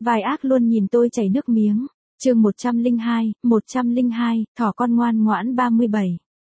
Vai ác luôn nhìn tôi chảy nước miếng. Chương 102, thỏ con ngoan ngoãn 37.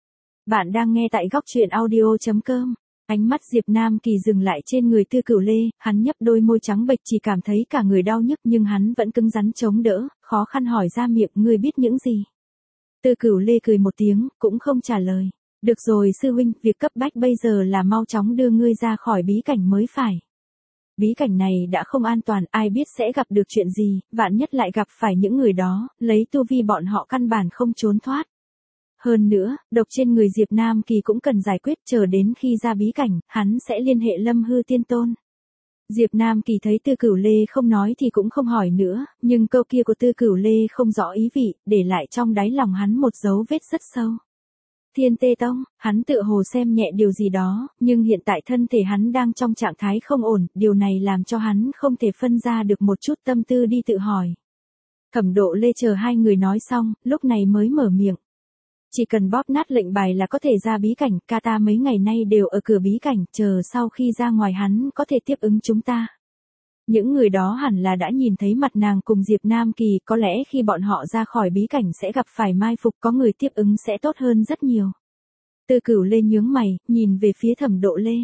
Bạn đang nghe tại góc truyện audio.com. Ánh mắt Diệp Nam Kỳ dừng lại trên người Tư Cửu Lê, hắn nhấp đôi môi trắng bệch chỉ cảm thấy cả người đau nhức nhưng hắn vẫn cứng rắn chống đỡ, khó khăn hỏi ra miệng, ngươi biết những gì? Tư Cửu Lê cười một tiếng, cũng không trả lời. Được rồi sư huynh, việc cấp bách bây giờ là mau chóng đưa ngươi ra khỏi bí cảnh mới phải. Bí cảnh này đã không an toàn, ai biết sẽ gặp được chuyện gì, vạn nhất lại gặp phải những người đó, lấy tu vi bọn họ căn bản không trốn thoát. Hơn nữa, độc trên người Diệp Nam Kỳ cũng cần giải quyết, chờ đến khi ra bí cảnh, hắn sẽ liên hệ Lâm Hư Tiên Tôn. Diệp Nam Kỳ thấy Tư Cửu Lê không nói thì cũng không hỏi nữa, nhưng câu kia của Tư Cửu Lê không rõ ý vị, để lại trong đáy lòng hắn một dấu vết rất sâu. Thiên Tê Tông, hắn tựa hồ xem nhẹ điều gì đó, nhưng hiện tại thân thể hắn đang trong trạng thái không ổn, điều này làm cho hắn không thể phân ra được một chút tâm tư đi tự hỏi. Thẩm Độ Lê chờ hai người nói xong, lúc này mới mở miệng. Chỉ cần bóp nát lệnh bài là có thể ra bí cảnh, ca ta mấy ngày nay đều ở cửa bí cảnh, chờ sau khi ra ngoài hắn có thể tiếp ứng chúng ta. Những người đó hẳn là đã nhìn thấy mặt nàng cùng Diệp Nam Kỳ, có lẽ khi bọn họ ra khỏi bí cảnh sẽ gặp phải mai phục, có người tiếp ứng sẽ tốt hơn rất nhiều. Tư Cửu Lê nhướng mày, nhìn về phía Thẩm Độ Lê.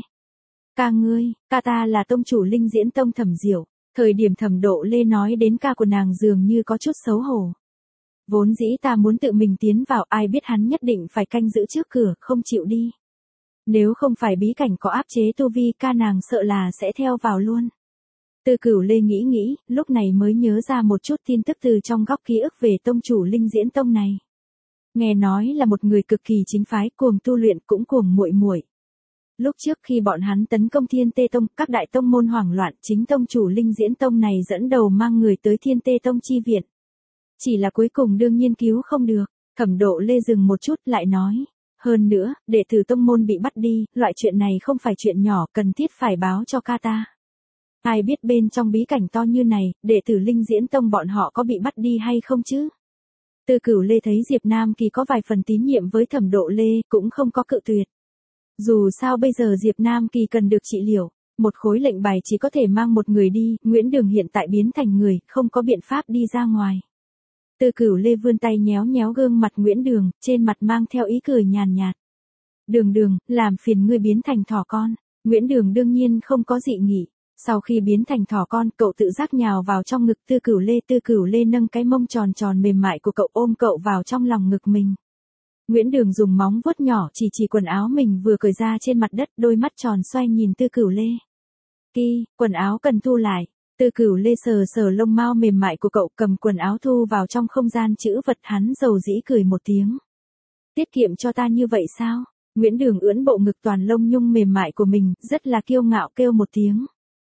Ca ngươi, ca ta là tông chủ Linh Diễn Tông Thẩm Diệu. Thời điểm Thẩm Độ Lê nói đến ca của nàng dường như có chút xấu hổ. Vốn dĩ ta muốn tự mình tiến vào, ai biết hắn nhất định phải canh giữ trước cửa, không chịu đi. Nếu không phải bí cảnh có áp chế tu vi, ca nàng sợ là sẽ theo vào luôn. Tư Cửu Lê nghĩ, lúc này mới nhớ ra một chút tin tức từ trong góc ký ức về tông chủ Linh Diễn Tông này. Nghe nói là một người cực kỳ chính phái, cuồng tu luyện cũng cuồng muội muội. Lúc trước khi bọn hắn tấn công Thiên Tê Tông, các đại tông môn hoảng loạn, chính tông chủ Linh Diễn Tông này dẫn đầu mang người tới Thiên Tê Tông chi viện. Chỉ là cuối cùng đương nhiên cứu không được. Thẩm Độ Lê dừng một chút lại nói. Hơn nữa, đệ tử tông môn bị bắt đi, loại chuyện này không phải chuyện nhỏ, cần thiết phải báo cho ca ta. Ai biết bên trong bí cảnh to như này, đệ tử Linh Diễn Tông bọn họ có bị bắt đi hay không chứ? Tư Cửu Lê thấy Diệp Nam Kỳ có vài phần tín nhiệm với Thẩm Độ Lê, cũng không có cự tuyệt. Dù sao bây giờ Diệp Nam Kỳ cần được trị liệu, một khối lệnh bài chỉ có thể mang một người đi, Nguyễn Đường hiện tại biến thành người, không có biện pháp đi ra ngoài. Tư Cửu Lê vươn tay nhéo nhéo gương mặt Nguyễn Đường, trên mặt mang theo ý cười nhàn nhạt. Đường, làm phiền ngươi biến thành thỏ con. Nguyễn Đường đương nhiên không có dị nghị. Sau khi biến thành thỏ con, cậu tự giác nhào vào trong ngực Tư Cửu Lê nâng cái mông tròn tròn mềm mại của cậu ôm cậu vào trong lòng ngực mình. Nguyễn Đường dùng móng vuốt nhỏ chỉ quần áo mình vừa cởi ra trên mặt đất, đôi mắt tròn xoay nhìn Tư Cửu Lê. Ki, quần áo cần thu lại. Tư Cửu Lê sờ lông mao mềm mại của cậu, cầm quần áo thu vào trong không gian trữ vật, hắn dầu dĩ cười một tiếng. Tiết kiệm cho ta như vậy sao? Nguyễn Đường ưỡn bộ ngực toàn lông nhung mềm mại của mình, rất là kiêu ngạo kêu một tiếng.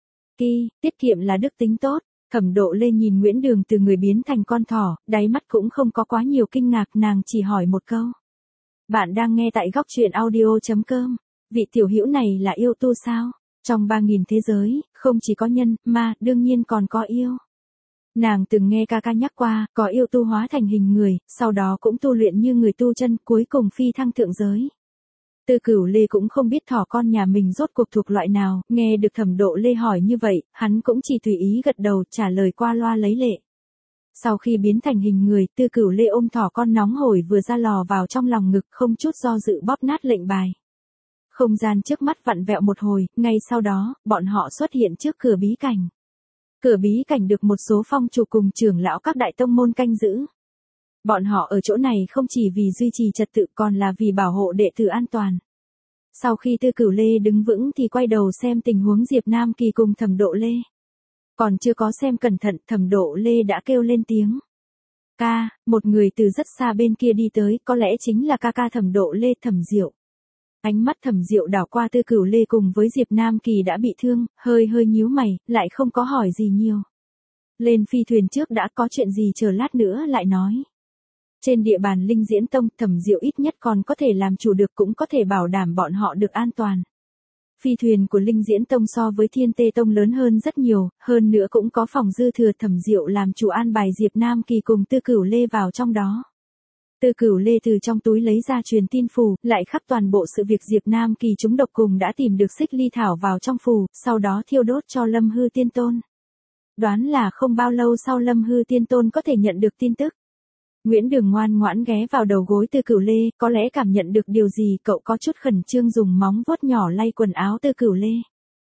Ki, tiết kiệm là đức tính tốt. Thẩm Độ Lê nhìn Nguyễn Đường từ người biến thành con thỏ, đáy mắt cũng không có quá nhiều kinh ngạc, nàng chỉ hỏi một câu. Bạn đang nghe tại góc truyện audio.com. Vị tiểu hữu này là yêu tu sao? Trong 3.000 thế giới, không chỉ có nhân, ma, đương nhiên còn có yêu. Nàng từng nghe ca nhắc qua, có yêu tu hóa thành hình người, sau đó cũng tu luyện như người tu chân, cuối cùng phi thăng thượng giới. Tư Cửu Lê cũng không biết thỏ con nhà mình rốt cuộc thuộc loại nào, nghe được Thẩm Độ Lê hỏi như vậy, hắn cũng chỉ tùy ý gật đầu, trả lời qua loa lấy lệ. Sau khi biến thành hình người, Tư Cửu Lê ôm thỏ con nóng hổi vừa ra lò vào trong lòng ngực, không chút do dự bóp nát lệnh bài. Không gian trước mắt vặn vẹo một hồi, ngay sau đó, bọn họ xuất hiện trước cửa bí cảnh. Cửa bí cảnh được một số phong chủ cùng trưởng lão các đại tông môn canh giữ. Bọn họ ở chỗ này không chỉ vì duy trì trật tự còn là vì bảo hộ đệ tử an toàn. Sau khi Tư Cửu Lê đứng vững thì quay đầu xem tình huống Diệp Nam Kỳ cùng Thẩm Độ Lê. Còn chưa có xem cẩn thận, Thẩm Độ Lê đã kêu lên tiếng. Ca, một người từ rất xa bên kia đi tới, có lẽ chính là ca Thẩm Độ Lê, Thẩm Diệu. Ánh mắt Thẩm Diệu đảo qua Tư Cửu Lê cùng với Diệp Nam Kỳ đã bị thương, hơi nhíu mày, lại không có hỏi gì nhiều. Lên phi thuyền trước đã, có chuyện gì chờ lát nữa lại nói. Trên địa bàn Linh Diễn Tông, Thẩm Diệu ít nhất còn có thể làm chủ được, cũng có thể bảo đảm bọn họ được an toàn. Phi thuyền của Linh Diễn Tông so với Thiên Tê Tông lớn hơn rất nhiều, hơn nữa cũng có phòng dư thừa, Thẩm Diệu làm chủ an bài Diệp Nam Kỳ cùng Tư Cửu Lê vào trong đó. Tư Cửu Lê từ trong túi lấy ra truyền tin phù, lại khắc toàn bộ sự việc Diệp Nam Kỳ trúng độc cùng đã tìm được xích ly thảo vào trong phù, sau đó thiêu đốt cho Lâm Hư Tiên Tôn. Đoán là không bao lâu sau Lâm Hư Tiên Tôn có thể nhận được tin tức. Nguyễn Đường ngoan ngoãn ghé vào đầu gối Tư Cửu Lê, có lẽ cảm nhận được điều gì, cậu có chút khẩn trương dùng móng vuốt nhỏ lay quần áo Tư Cửu Lê.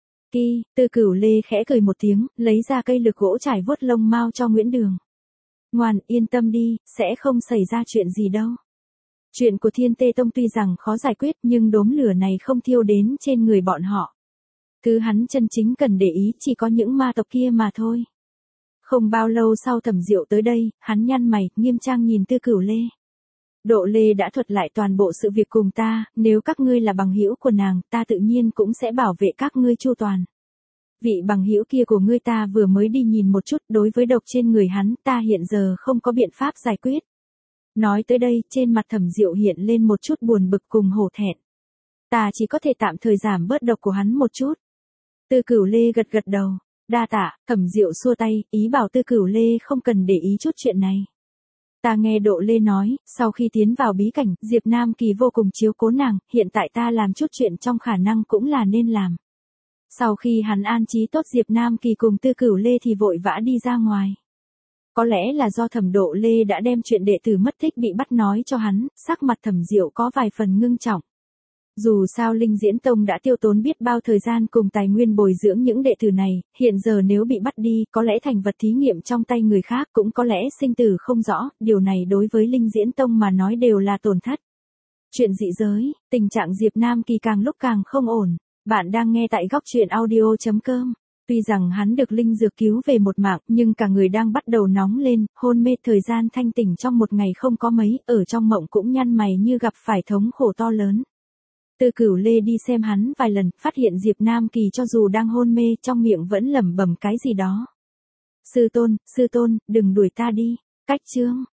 Tư Cửu Lê khẽ cười một tiếng, lấy ra cây lược gỗ trải vuốt lông mao cho Nguyễn Đường. Ngoan, yên tâm đi, sẽ không xảy ra chuyện gì đâu. Chuyện của Thiên Tê Tông tuy rằng khó giải quyết nhưng đốm lửa này không thiêu đến trên người bọn họ. Thứ hắn chân chính cần để ý chỉ có những ma tộc kia mà thôi. Không bao lâu sau Thẩm Diệu tới đây, hắn nhăn mày, nghiêm trang nhìn Tư Cửu Lê. Độ Lê đã thuật lại toàn bộ sự việc cùng ta, nếu các ngươi là bằng hữu của nàng, ta tự nhiên cũng sẽ bảo vệ các ngươi chu toàn. Vị bằng hữu kia của ngươi ta vừa mới đi nhìn một chút, đối với độc trên người hắn, ta hiện giờ không có biện pháp giải quyết. Nói tới đây, trên mặt Thẩm Diệu hiện lên một chút buồn bực cùng hổ thẹn. Ta chỉ có thể tạm thời giảm bớt độc của hắn một chút. Tư Cửu Lê gật gật đầu. Đa tạ, Thẩm Diệu xua tay, ý bảo Tư Cửu Lê không cần để ý chút chuyện này. Ta nghe Độ Lê nói, sau khi tiến vào bí cảnh, Diệp Nam Kỳ vô cùng chiếu cố nàng, hiện tại ta làm chút chuyện trong khả năng cũng là nên làm. Sau khi hắn an trí tốt Diệp Nam Kỳ cùng Tư Cửu Lê thì vội vã đi ra ngoài. Có lẽ là do Thẩm Độ Lê đã đem chuyện đệ tử mất tích bị bắt nói cho hắn, sắc mặt Thẩm Diệu có vài phần ngưng trọng. Dù sao Linh Diễn Tông đã tiêu tốn biết bao thời gian cùng tài nguyên bồi dưỡng những đệ tử này, hiện giờ nếu bị bắt đi, có lẽ thành vật thí nghiệm trong tay người khác, cũng có lẽ sinh tử không rõ, điều này đối với Linh Diễn Tông mà nói đều là tổn thất. Chuyện dị giới, tình trạng Diệp Nam Kỳ càng lúc càng không ổn. Bạn đang nghe tại góc truyện audio.com. Tuy rằng hắn được linh dược cứu về một mạng, nhưng cả người đang bắt đầu nóng lên, hôn mê, thời gian thanh tỉnh trong một ngày không có mấy, ở trong mộng cũng nhăn mày như gặp phải thống khổ to lớn. Tư Cửu Lê đi xem hắn vài lần, phát hiện Diệp Nam Kỳ cho dù đang hôn mê, trong miệng vẫn lẩm bẩm cái gì đó. Sư tôn, đừng đuổi ta đi. Cách chương